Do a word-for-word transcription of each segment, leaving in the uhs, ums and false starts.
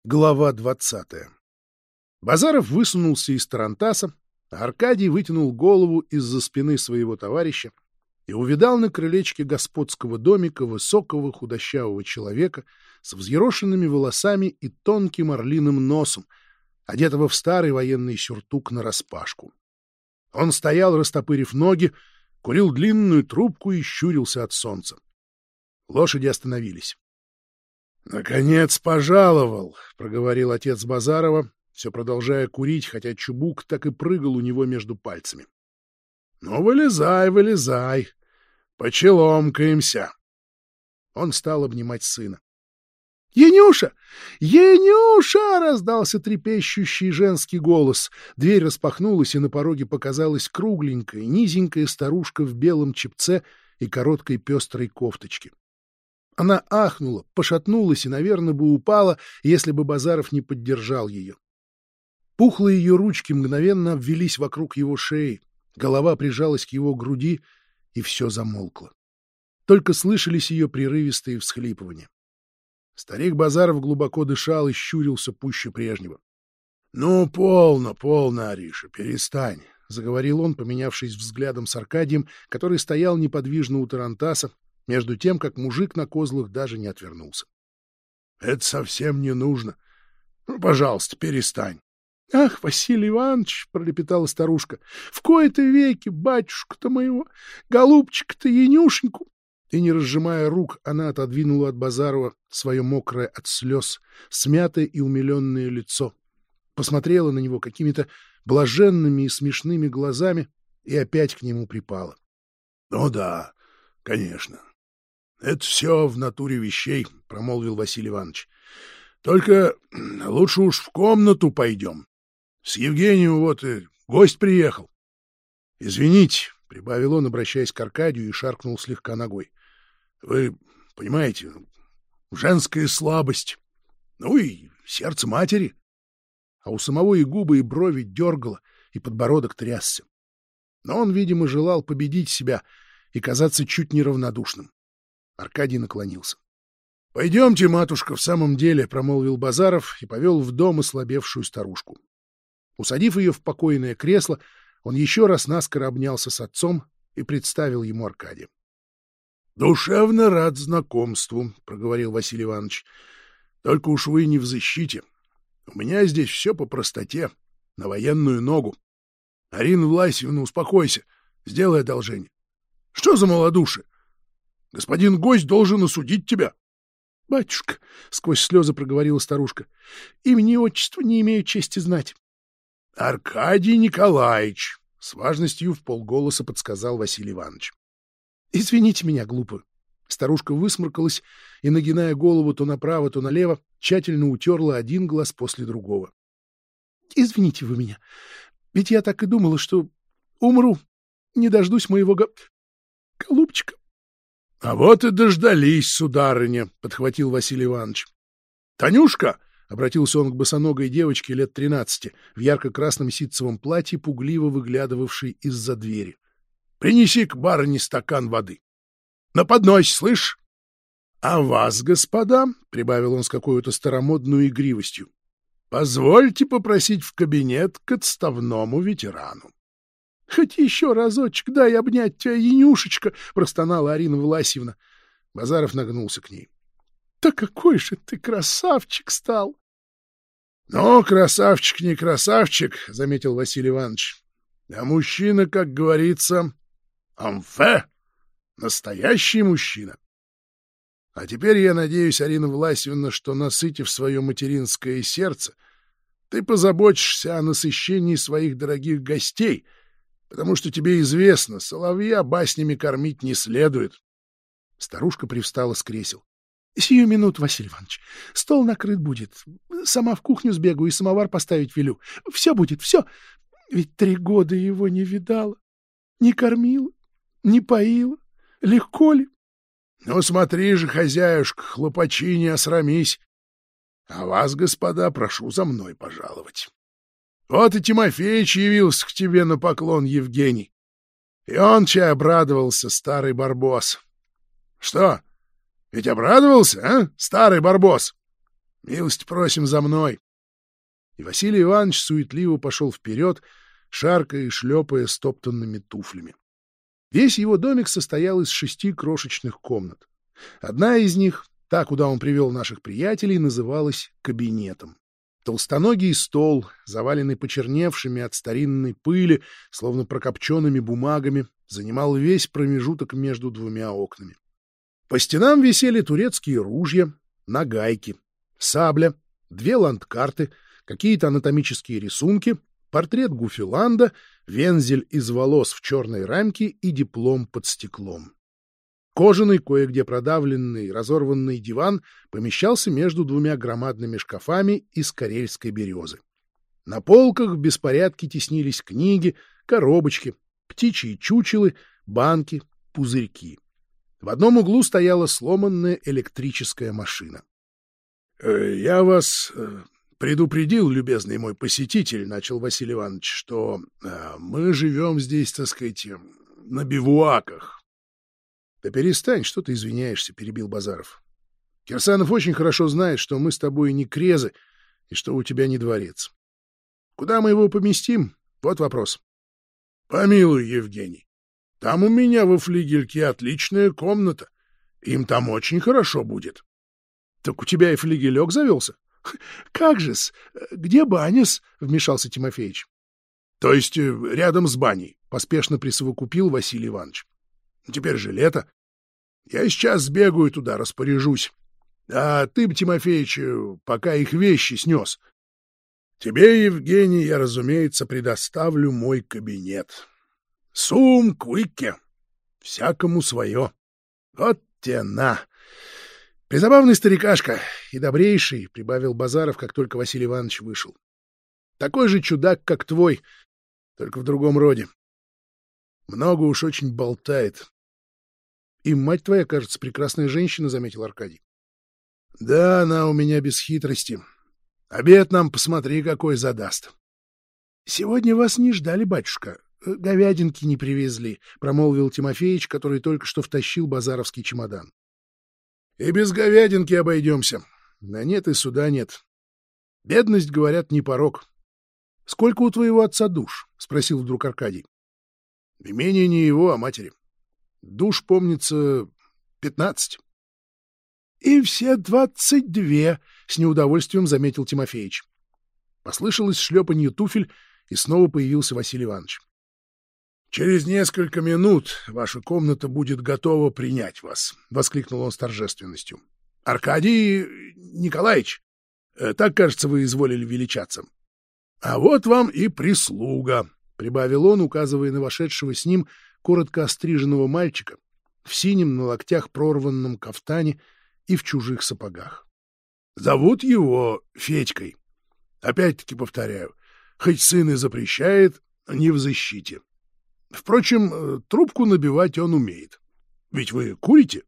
Глава двадцатая. Базаров высунулся из тарантаса, а Аркадий вытянул голову из-за спины своего товарища и увидал на крылечке господского домика высокого худощавого человека с взъерошенными волосами и тонким орлиным носом, одетого в старый военный сюртук нараспашку. Он стоял, растопырив ноги, курил длинную трубку и щурился от солнца. Лошади остановились. — Наконец пожаловал, — проговорил отец Базарова, все продолжая курить, хотя чубук так и прыгал у него между пальцами. — Ну, вылезай, вылезай, почеломкаемся. Он стал обнимать сына. — Енюша! Енюша! — раздался трепещущий женский голос. Дверь распахнулась, и на пороге показалась кругленькая, низенькая старушка в белом чепце и короткой пестрой кофточке. Она ахнула, пошатнулась и, наверное, бы упала, если бы Базаров не поддержал ее. Пухлые ее ручки мгновенно обвились вокруг его шеи, голова прижалась к его груди, и все замолкло. Только слышались ее прерывистые всхлипывания. Старик Базаров глубоко дышал и щурился пуще прежнего. — Ну, полно, полно, Ариша, перестань, — заговорил он, поменявшись взглядом с Аркадием, который стоял неподвижно у тарантаса, между тем, как мужик на козлах даже не отвернулся. — Это совсем не нужно. Ну, пожалуйста, перестань. — Ах, Василий Иванович, — пролепетала старушка, — в кои-то веки батюшку-то моего, голубчика-то Янюшеньку. И, не разжимая рук, она отодвинула от Базарова свое мокрое от слез, смятое и умиленное лицо, посмотрела на него какими-то блаженными и смешными глазами и опять к нему припала. — Ну да, конечно. — Это все в натуре вещей, — промолвил Василий Иванович. — Только лучше уж в комнату пойдем. С Евгением вот и гость приехал. — Извините, — прибавил он, обращаясь к Аркадию, и шаркнул слегка ногой. — Вы понимаете, женская слабость. Ну и сердце матери. А у самого и губы, и брови дергало, и подбородок трясся. Но он, видимо, желал победить себя и казаться чуть неравнодушным. Аркадий наклонился. — Пойдемте, матушка, в самом деле, — промолвил Базаров и повел в дом ослабевшую старушку. Усадив ее в покойное кресло, он еще раз наскоро обнялся с отцом и представил ему Аркадия. — Душевно рад знакомству, — проговорил Василий Иванович. — Только уж вы не в защите. У меня здесь все по простоте, на военную ногу. Арина Власьевна, успокойся, сделай одолжение. Что за малодушие? Господин гость должен осудить тебя. — Батюшка, — сквозь слезы проговорила старушка, — имени и отчества не имею чести знать. — Аркадий Николаевич, — с важностью вполголоса подсказал Василий Иванович. — Извините меня, глупую. Старушка высморкалась и, нагиная голову то направо, то налево, тщательно утерла один глаз после другого. — Извините вы меня, ведь я так и думала, что умру, не дождусь моего го... голубчика. — А вот и дождались, сударыня, — подхватил Василий Иванович. — Танюшка! — обратился он к босоногой девочке лет тринадцати в ярко-красном ситцевом платье, пугливо выглядывавшей из-за двери. — Принеси к барыне стакан воды. На подносе, слышь? — А вас, господа, — прибавил он с какой-то старомодной игривостью, — позвольте попросить в кабинет к отставному ветерану. — Хоть еще разочек дай обнять тебя, Янюшечка, — простонала Арина Власьевна. Базаров нагнулся к ней. — Да какой же ты красавчик стал! — Ну, красавчик не красавчик, — заметил Василий Иванович. — А мужчина, как говорится, амфе, настоящий мужчина. А теперь я надеюсь, Арина Власьевна, что, насытив свое материнское сердце, ты позаботишься о насыщении своих дорогих гостей, потому что тебе известно, соловья баснями кормить не следует. Старушка привстала с кресел. — Сию минуту, Василий Иванович. Стол накрыт будет. Сама в кухню сбегаю и самовар поставить велю. Все будет, все. Ведь три года его не видала. Не кормила, не поила. Легко ли? — Ну, смотри же, хозяюшка, хлопачи, не осрамись. А вас, господа, прошу за мной пожаловать. Вот и Тимофеич явился к тебе на поклон, Евгений. И он чай обрадовался, старый барбос. Что, ведь обрадовался, а, старый барбос? Милость просим за мной. И Василий Иванович суетливо пошел вперед, шаркая и шлепая стоптанными туфлями. Весь его домик состоял из шести крошечных комнат. Одна из них, та, куда он привел наших приятелей, называлась кабинетом. Толстоногий стол, заваленный почерневшими от старинной пыли, словно прокопченными бумагами, занимал весь промежуток между двумя окнами. По стенам висели турецкие ружья, нагайки, сабля, две ландкарты, какие-то анатомические рисунки, портрет Гуфиланда, вензель из волос в черной рамке и диплом под стеклом. Кожаный, кое-где продавленный, разорванный диван помещался между двумя громадными шкафами из карельской березы. На полках в беспорядке теснились книги, коробочки, птичьи чучелы, банки, пузырьки. В одном углу стояла сломанная электрическая машина. «Э, — Я вас э, предупредил, любезный мой посетитель, — начал Василий Иванович, — что э, мы живем здесь, так сказать, на бивуаках. — Да перестань, что ты извиняешься, — перебил Базаров. — Кирсанов очень хорошо знает, что мы с тобой не крезы и что у тебя не дворец. Куда мы его поместим? Вот вопрос. — Помилуй, Евгений, там у меня во флигельке отличная комната. Им там очень хорошо будет. — Так у тебя и флигелек завелся? — Как же-с? Где баня-с? — вмешался Тимофеич. — То есть рядом с баней, — поспешно присовокупил Василий Иванович. Теперь же лето. Я сейчас сбегаю туда, распоряжусь. А ты, Тимофеич, пока их вещи снес. Тебе, Евгений, я, разумеется, предоставлю мой кабинет. Сум квикке. Всякому свое. Вот те на. Призабавный старикашка и добрейший, — прибавил Базаров, как только Василий Иванович вышел. Такой же чудак, как твой, только в другом роде. Много уж очень болтает. И мать твоя, кажется, прекрасная женщина, — заметил Аркадий. — Да, она у меня без хитрости. Обед нам, посмотри, какой задаст. — Сегодня вас не ждали, батюшка. Говядинки не привезли, — промолвил Тимофеич, который только что втащил базаровский чемодан. — И без говядинки обойдемся. Да нет и суда нет. Бедность, говорят, не порок. — Сколько у твоего отца душ? — спросил вдруг Аркадий. — Имение не его, а матери. Душ, помнится, пятнадцать. — И все двадцать две, — с неудовольствием заметил Тимофеич. Послышалось шлепанье туфель, и снова появился Василий Иванович. — Через несколько минут ваша комната будет готова принять вас, — воскликнул он с торжественностью. — Аркадий Николаевич, так, кажется, вы изволили величаться. А вот вам и прислуга, — прибавил он, указывая на вошедшего с ним коротко остриженного мальчика в синем на локтях прорванном кафтане и в чужих сапогах. Зовут его Федькой. Опять-таки повторяю, хоть сын и запрещает, не в защите. Впрочем, трубку набивать он умеет. Ведь вы курите?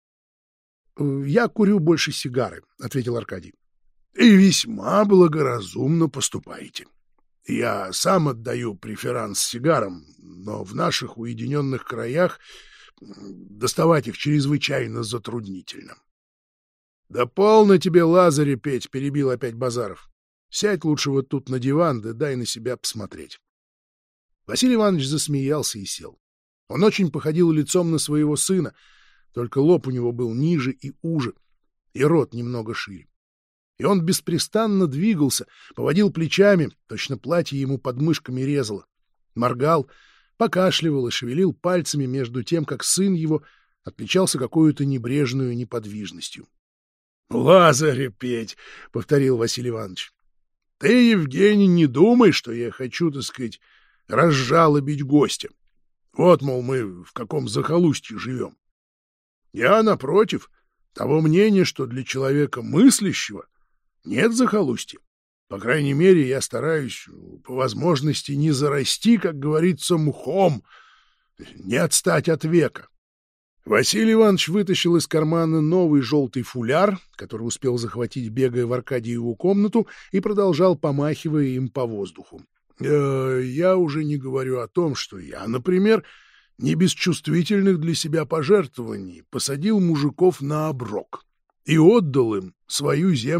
— Я курю больше сигары, — ответил Аркадий. — И весьма благоразумно поступаете. Я сам отдаю преферанс сигарам, но в наших уединенных краях доставать их чрезвычайно затруднительно. — Да полно тебе, Лазаря, петь, — перебил опять Базаров. — Сядь лучше вот тут на диван, да дай на себя посмотреть. Василий Иванович засмеялся и сел. Он очень походил лицом на своего сына, только лоб у него был ниже и уже, и рот немного шире. И он беспрестанно двигался, поводил плечами, точно платье ему под мышками резало, моргал, покашливал и шевелил пальцами между тем, как сын его отличался какой-то небрежную неподвижностью. — Лазарь петь, — повторил Василий Иванович. — Ты, Евгений, не думай, что я хочу, так сказать, разжалобить гостя. Вот, мол, мы в каком захолустье живем. Я, напротив, того мнения, что для человека мыслящего нет захолустья. По крайней мере, я стараюсь по возможности не зарасти, как говорится, мхом, не отстать от века. Василий Иванович вытащил из кармана новый желтый фуляр, который успел захватить, бегая в Аркадьеву комнату, и продолжал, помахивая им по воздуху. Э, я уже не говорю о том, что я, например, не без чувствительных для себя пожертвований посадил мужиков на оброк и отдал им свою землю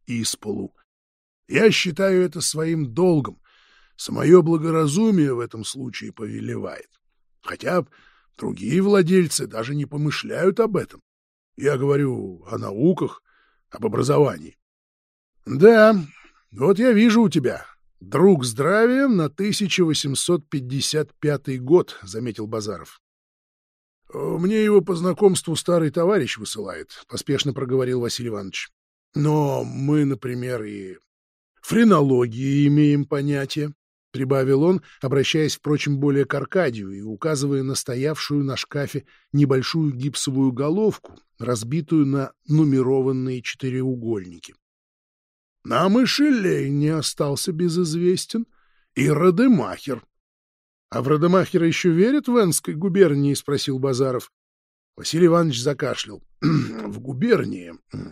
исполу. Я считаю это своим долгом. Самое благоразумие в этом случае повелевает. Хотя другие владельцы даже не помышляют об этом. Я говорю о науках, об образовании. Да, вот я вижу у тебя. Друг здравия на тысяча восемьсот пятьдесят пятый год, — заметил Базаров. — Мне его по знакомству старый товарищ высылает, — поспешно проговорил Василий Иванович. — Но мы, например, и френологии имеем понятие, — прибавил он, обращаясь, впрочем, более к Аркадию и указывая на стоявшую на шкафе небольшую гипсовую головку, разбитую на нумерованные четыреугольники. Нам и Шиллей не остался безызвестен, и Радемахер. — А в Радемахера еще верят в Энской губернии? — спросил Базаров. Василий Иванович закашлял. — В губернии?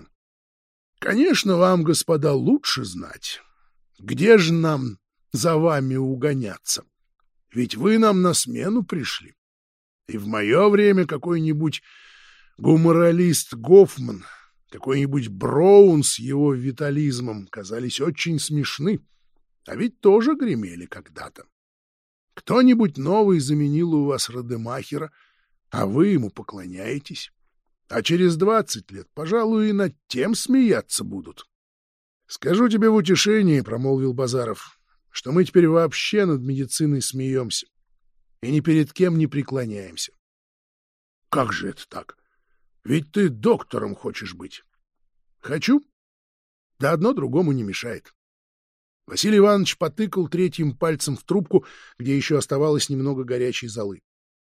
Конечно, вам, господа, лучше знать. Где же нам за вами угоняться? Ведь вы нам на смену пришли. И в мое время какой-нибудь гуморалист Гофман, какой-нибудь Броун с его витализмом казались очень смешны, а ведь тоже гремели когда-то. Кто-нибудь новый заменил у вас Радемахера, а вы ему поклоняетесь. А через двадцать лет, пожалуй, и над тем смеяться будут. — Скажу тебе в утешение, — промолвил Базаров, — что мы теперь вообще над медициной смеемся и ни перед кем не преклоняемся. — Как же это так? Ведь ты доктором хочешь быть. — Хочу. Да одно другому не мешает. Василий Иванович потыкал третьим пальцем в трубку, где еще оставалось немного горячей золы.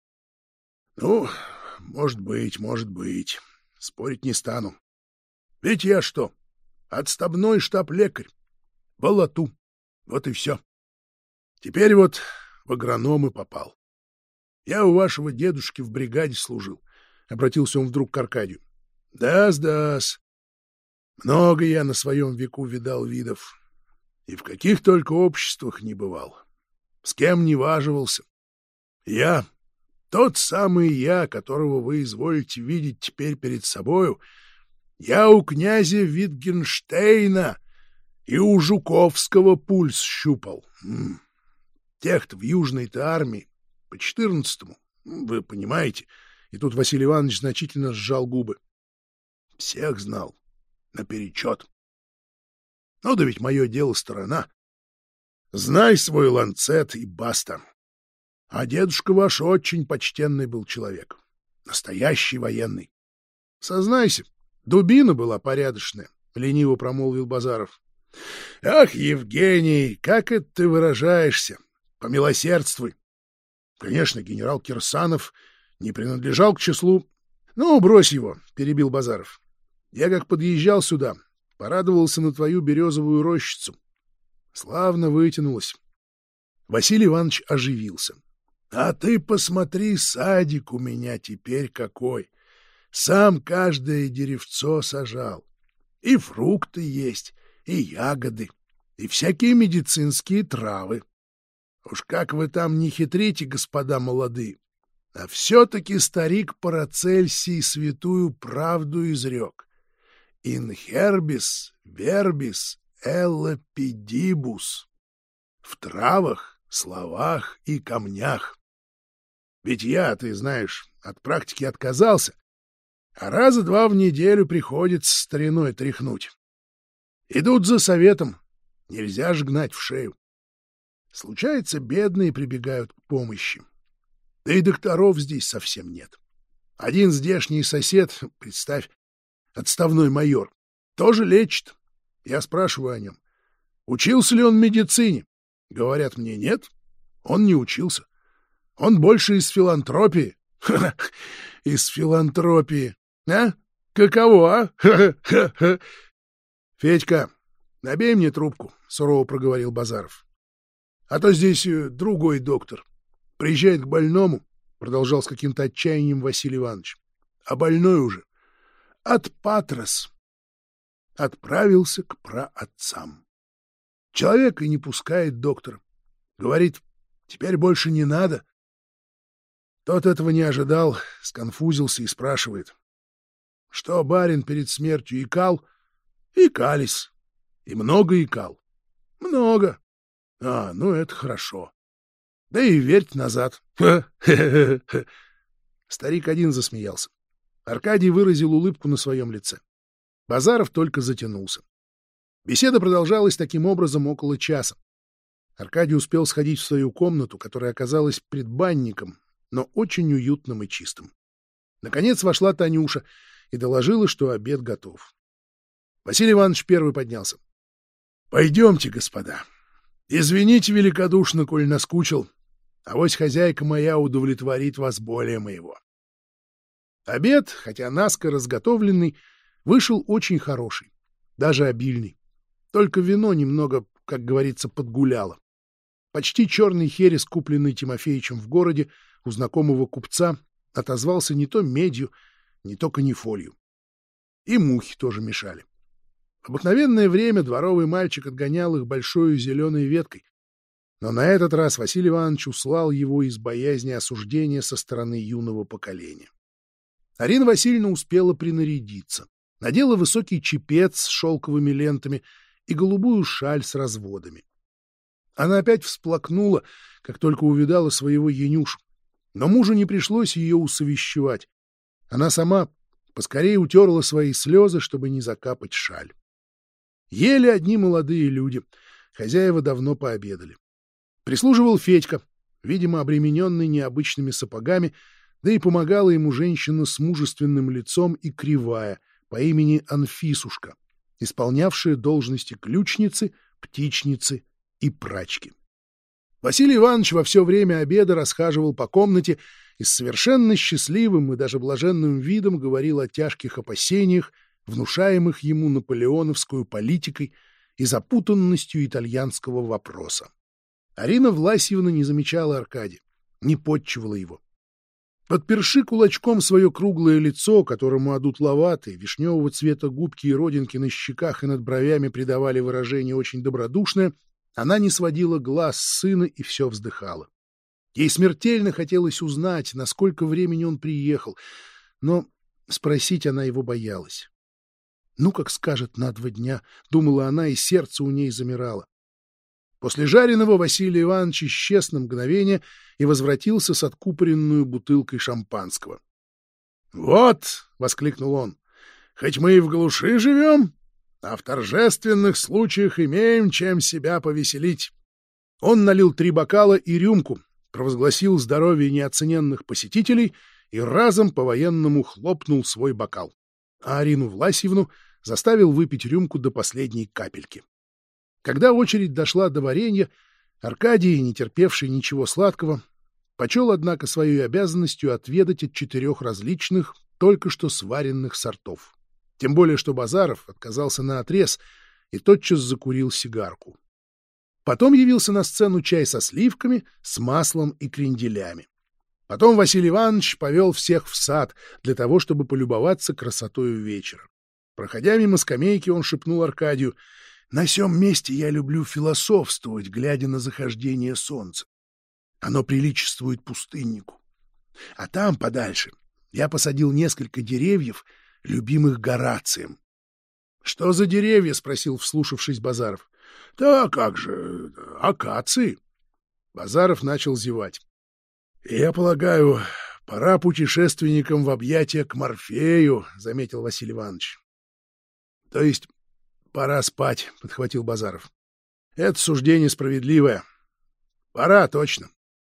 — Ну, может быть, может быть. Спорить не стану. Ведь я что? Отставной штаб-лекарь. Болоту. Вот и все. Теперь вот в агрономы попал. Я у вашего дедушки в бригаде служил. — обратился он вдруг к Аркадию. — Да-с, да-с. Много я на своем веку видал видов. И в каких только обществах не бывал. С кем не важивался. Я, тот самый я, которого вы изволите видеть теперь перед собою, я у князя Витгенштейна и у Жуковского пульс щупал. Тех-то в Южной-то армии по четырнадцатому, вы понимаете. И тут Василий Иванович значительно сжал губы. Всех знал. Наперечет. Ну да ведь мое дело сторона. Знай свой ланцет и баста. А дедушка ваш очень почтенный был человек. Настоящий военный. Сознайся, дубина была порядочная, — лениво промолвил Базаров. — Ах, Евгений, как это ты выражаешься? Помилосердствуй. Конечно, генерал Кирсанов не принадлежал к числу... — Ну, брось его, — перебил Базаров. — Я как подъезжал сюда, порадовался на твою березовую рощицу. Славно вытянулась. Василий Иванович оживился. — А ты посмотри, садик у меня теперь какой! Сам каждое деревцо сажал. И фрукты есть, и ягоды, и всякие медицинские травы. Уж как вы там не хитрите, господа молодые, а все-таки старик Парацельсий святую правду изрек. «In herbis verbis ella pedibus» — в травах, словах и камнях. Ведь я, ты знаешь, от практики отказался, а раза два в неделю приходится стариной тряхнуть. Идут за советом, нельзя ж гнать в шею. Случается, бедные прибегают к помощи. Да и докторов здесь совсем нет. Один здешний сосед, представь, отставной майор, тоже лечит. Я спрашиваю о нем. Учился ли он медицине? Говорят мне, нет, он не учился. Он больше из филантропии. Ха-ха, из филантропии. А? Каково, а? Федька, набей мне трубку, сурово проговорил Базаров. А то здесь другой доктор. Приезжает к больному, продолжал с каким-то отчаянием Василий Иванович. А больной уже от патрос отправился к праотцам. Человек и не пускает доктора. Говорит, теперь больше не надо. Тот этого не ожидал, сконфузился и спрашивает. Что барин перед смертью икал? Икались. И много икал? Много. А, ну это хорошо. Да и верьте назад. Старик один засмеялся. Аркадий выразил улыбку на своем лице. Базаров только затянулся. Беседа продолжалась таким образом около часа. Аркадий успел сходить в свою комнату, которая оказалась предбанником, но очень уютным и чистым. Наконец вошла Танюша и доложила, что обед готов. Василий Иванович первый поднялся. — Пойдемте, господа. Извините великодушно, коль наскучил. Авось хозяйка моя удовлетворит вас более моего. Обед, хотя наскоро разготовленный, вышел очень хороший, даже обильный. Только вино немного, как говорится, подгуляло. Почти черный херес, купленный Тимофеичем в городе у знакомого купца, отозвался не то медью, не то канифолью. И мухи тоже мешали. В обыкновенное время дворовый мальчик отгонял их большой зеленой веткой, но на этот раз Василий Иванович услал его из боязни осуждения со стороны юного поколения. Арина Васильевна успела принарядиться, надела высокий чепец с шелковыми лентами и голубую шаль с разводами. Она опять всплакнула, как только увидала своего Янюшу, но мужу не пришлось ее усовещевать. Она сама поскорее утерла свои слезы, чтобы не закапать шаль. Ели одни молодые люди, хозяева давно пообедали. Прислуживал Федька, видимо, обремененный необычными сапогами, да и помогала ему женщина с мужественным лицом и кривая по имени Анфисушка, исполнявшая должности ключницы, птичницы и прачки. Василий Иванович во все время обеда расхаживал по комнате и с совершенно счастливым и даже блаженным видом говорил о тяжких опасениях, внушаемых ему наполеоновскую политикой и запутанностью итальянского вопроса. Арина Власьевна не замечала Аркадия, не подчивала его. Подперши кулачком свое круглое лицо, которому одутловатые, вишневого цвета губки и родинки на щеках и над бровями придавали выражение очень добродушное, она не сводила глаз с сына и все вздыхала. Ей смертельно хотелось узнать, на сколько времени он приехал, но спросить она его боялась. «Ну, как скажет, на два дня», — думала она, и сердце у ней замирало. После жареного Василий Иванович исчез на мгновение и возвратился с откупоренную бутылкой шампанского. — Вот! — воскликнул он. — Хоть мы и в глуши живем, а в торжественных случаях имеем чем себя повеселить. Он налил три бокала и рюмку, провозгласил здоровье неоцененных посетителей и разом по-военному хлопнул свой бокал, а Арину Власьевну заставил выпить рюмку до последней капельки. Когда очередь дошла до варенья, Аркадий, не терпевший ничего сладкого, почел, однако, своей обязанностью отведать от четырех различных, только что сваренных сортов. Тем более, что Базаров отказался наотрез и тотчас закурил сигарку. Потом явился на сцену чай со сливками, с маслом и кренделями. Потом Василий Иванович повел всех в сад для того, чтобы полюбоваться красотою вечера. Проходя мимо скамейки, он шепнул Аркадию: «На сём месте я люблю философствовать, глядя на захождение солнца. Оно приличествует пустыннику. А там, подальше, я посадил несколько деревьев, любимых Горацием». «Что за деревья?» — спросил, вслушавшись, Базаров. «Да как же, акации». Базаров начал зевать. «Я полагаю, пора путешественникам в объятия к Морфею», — заметил Василий Иванович. «То есть пора спать», — подхватил Базаров. «Это суждение справедливое. Пора, точно».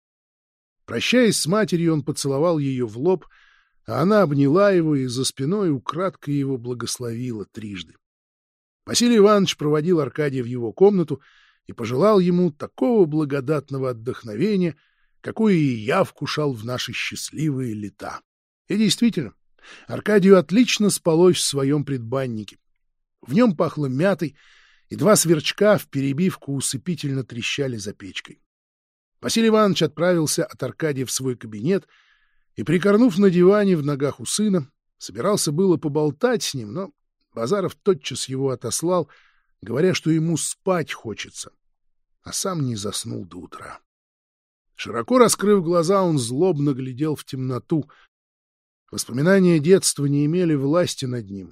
Прощаясь с матерью, он поцеловал ее в лоб, а она обняла его и за спиной украдкой его благословила трижды. Василий Иванович проводил Аркадия в его комнату и пожелал ему такого благодатного отдохновения, какое и я вкушал в наши счастливые лета. И действительно, Аркадию отлично спалось в своем предбаннике. В нем пахло мятой, и два сверчка в перебивку усыпительно трещали за печкой. Василий Иванович отправился от Аркадия в свой кабинет и, прикорнув на диване в ногах у сына, собирался было поболтать с ним, но Базаров тотчас его отослал, говоря, что ему спать хочется, а сам не заснул до утра. Широко раскрыв глаза, он злобно глядел в темноту. Воспоминания детства не имели власти над ним,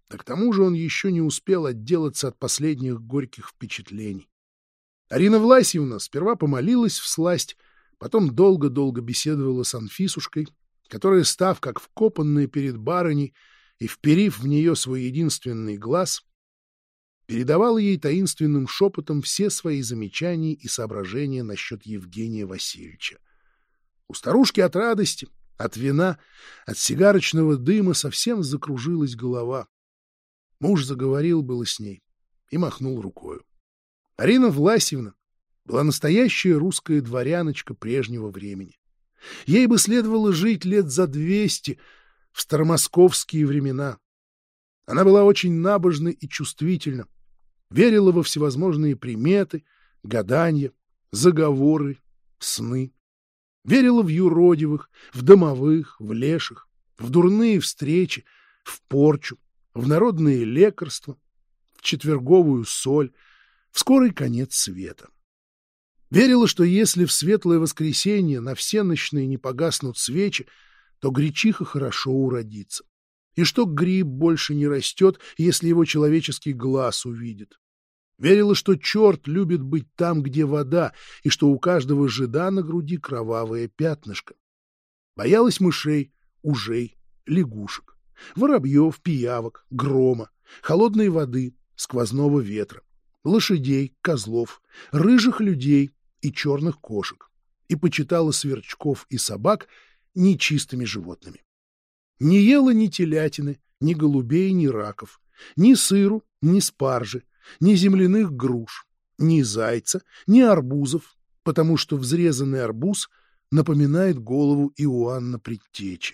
Да к тому же он еще не успел отделаться от последних горьких впечатлений. Арина Власьевна сперва помолилась всласть, потом долго-долго беседовала с Анфисушкой, которая, став как вкопанная перед барыней и вперив в нее свой единственный глаз, передавала ей таинственным шепотом все свои замечания и соображения насчет Евгения Васильевича. У старушки от радости, от вина, от сигарочного дыма совсем закружилась голова. Муж заговорил было с ней и махнул рукою. Арина Власьевна была настоящая русская дворяночка прежнего времени. Ей бы следовало жить лет за двести в старомосковские времена. Она была очень набожна и чувствительна, верила во всевозможные приметы, гадания, заговоры, сны. Верила в юродивых, в домовых, в леших, в дурные встречи, в порчу, в народные лекарства, в четверговую соль, в скорый конец света. Верила, что если в светлое воскресенье на всенощные не погаснут свечи, то гречиха хорошо уродится, и что гриб больше не растет, если его человеческий глаз увидит. Верила, что черт любит быть там, где вода, и что у каждого жида на груди кровавое пятнышко. Боялась мышей, ужей, лягушек, воробьев, пиявок, грома, холодной воды, сквозного ветра, лошадей, козлов, рыжих людей и черных кошек, и почитала сверчков и собак нечистыми животными. Не ела ни телятины, ни голубей, ни раков, ни сыру, ни спаржи, ни земляных груш, ни зайца, ни арбузов, потому что взрезанный арбуз напоминает голову Иоанна Предтечи.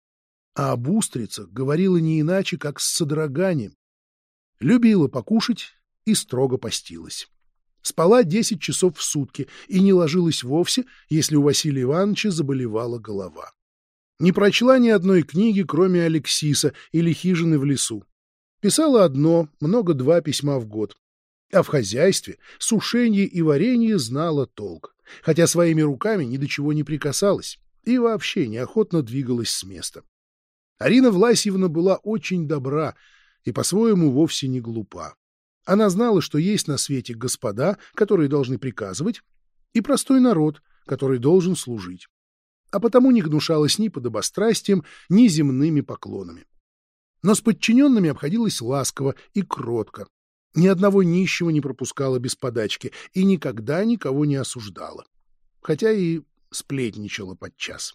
А об устрицах говорила не иначе, как с содроганием. Любила покушать и строго постилась. Спала десять часов в сутки и не ложилась вовсе, если у Василия Ивановича заболевала голова. Не прочла ни одной книги, кроме Алексиса или «Хижины в лесу». Писала одно, много-два письма в год. А в хозяйстве, сушенье и варенье знала толк, хотя своими руками ни до чего не прикасалась и вообще неохотно двигалась с места. Арина Власьевна была очень добра и по-своему вовсе не глупа. Она знала, что есть на свете господа, которые должны приказывать, и простой народ, который должен служить. А потому не гнушалась ни подобострастием, ни земными поклонами. Но с подчиненными обходилась ласково и кротко. Ни одного нищего не пропускала без подачки и никогда никого не осуждала. Хотя и сплетничала подчас.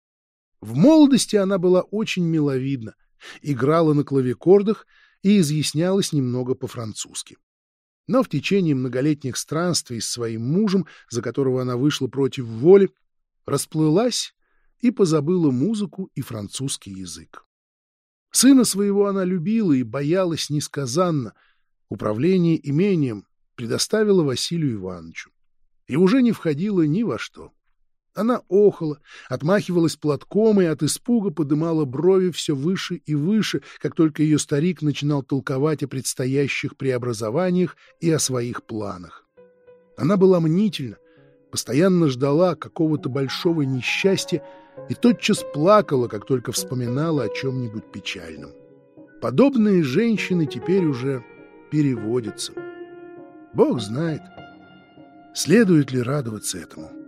В молодости она была очень миловидна, играла на клавикордах и изъяснялась немного по-французски. Но в течение многолетних странствий с своим мужем, за которого она вышла против воли, расплылась и позабыла музыку и французский язык. Сына своего она любила и боялась несказанно. Управление имением предоставила Василию Ивановичу и уже не входила ни во что. Она охала, отмахивалась платком и от испуга подымала брови все выше и выше, как только ее старик начинал толковать о предстоящих преобразованиях и о своих планах. Она была мнительна, постоянно ждала какого-то большого несчастья и тотчас плакала, как только вспоминала о чем-нибудь печальном. Подобные женщины теперь уже переводятся. Бог знает, следует ли радоваться этому.